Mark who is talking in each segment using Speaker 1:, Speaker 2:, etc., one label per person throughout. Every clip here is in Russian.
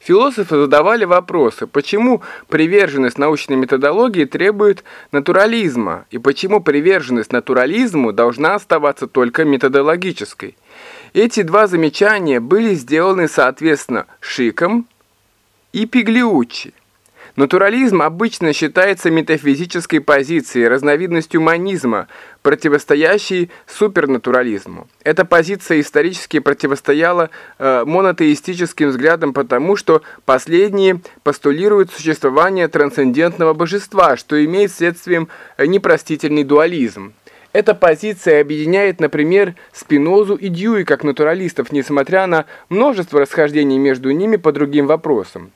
Speaker 1: Философы задавали вопросы, почему приверженность научной методологии требует натурализма, и почему приверженность натурализму должна оставаться только методологической. Эти два замечания были сделаны соответственно Шиком и Пиглиуччи. Натурализм обычно считается метафизической позицией, разновидностью монизма, противостоящей супернатурализму. Эта позиция исторически противостояла монотеистическим взглядам потому, что последние постулируют существование трансцендентного божества, что имеет следствием непростительный дуализм. Эта позиция объединяет, например, Спинозу и Дьюи как натуралистов, несмотря на множество расхождений между ними по другим вопросам.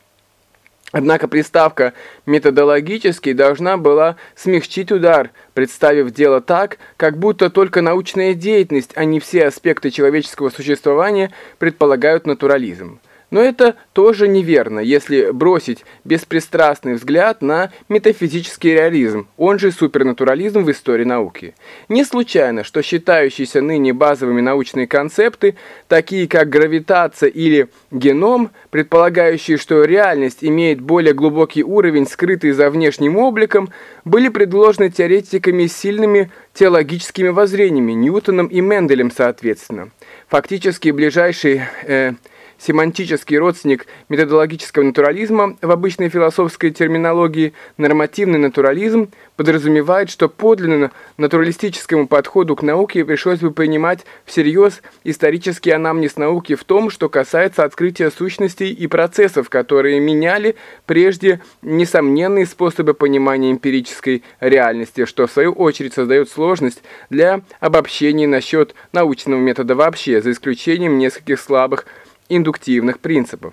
Speaker 1: Однако приставка «методологический» должна была смягчить удар, представив дело так, как будто только научная деятельность, а не все аспекты человеческого существования предполагают натурализм. Но это тоже неверно, если бросить беспристрастный взгляд на метафизический реализм, он же супернатурализм в истории науки. Не случайно, что считающиеся ныне базовыми научные концепты, такие как гравитация или геном, предполагающие, что реальность имеет более глубокий уровень, скрытый за внешним обликом, были предложены теоретиками с сильными теологическими воззрениями, Ньютоном и Менделем соответственно. Фактически ближайший семантический родственник методологического натурализма в обычной философской терминологии, нормативный натурализм, подразумевает, что подлинно натуралистическому подходу к науке пришлось бы принимать всерьез исторический анамнез науки в том, что касается открытия сущностей и процессов, которые меняли прежде несомненные способы понимания эмпирической реальности, что в свою очередь создает сложность для обобщения насчет научного метода вообще, за исключением нескольких слабых индуктивных принципов.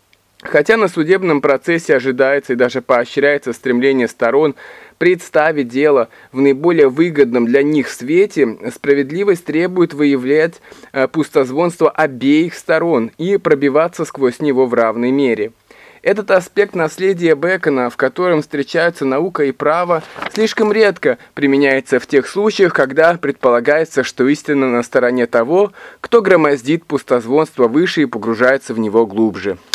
Speaker 1: Хотя на судебном процессе ожидается и даже поощряется стремление сторон представить дело в наиболее выгодном для них свете, справедливость требует выявлять пустозвонство обеих сторон и пробиваться сквозь него в равной мере. Этот аспект наследия Бэкона, в котором встречаются наука и право, слишком редко применяется в тех случаях, когда предполагается, что истина на стороне того, кто громоздит пустозвонство выше и погружается в него глубже.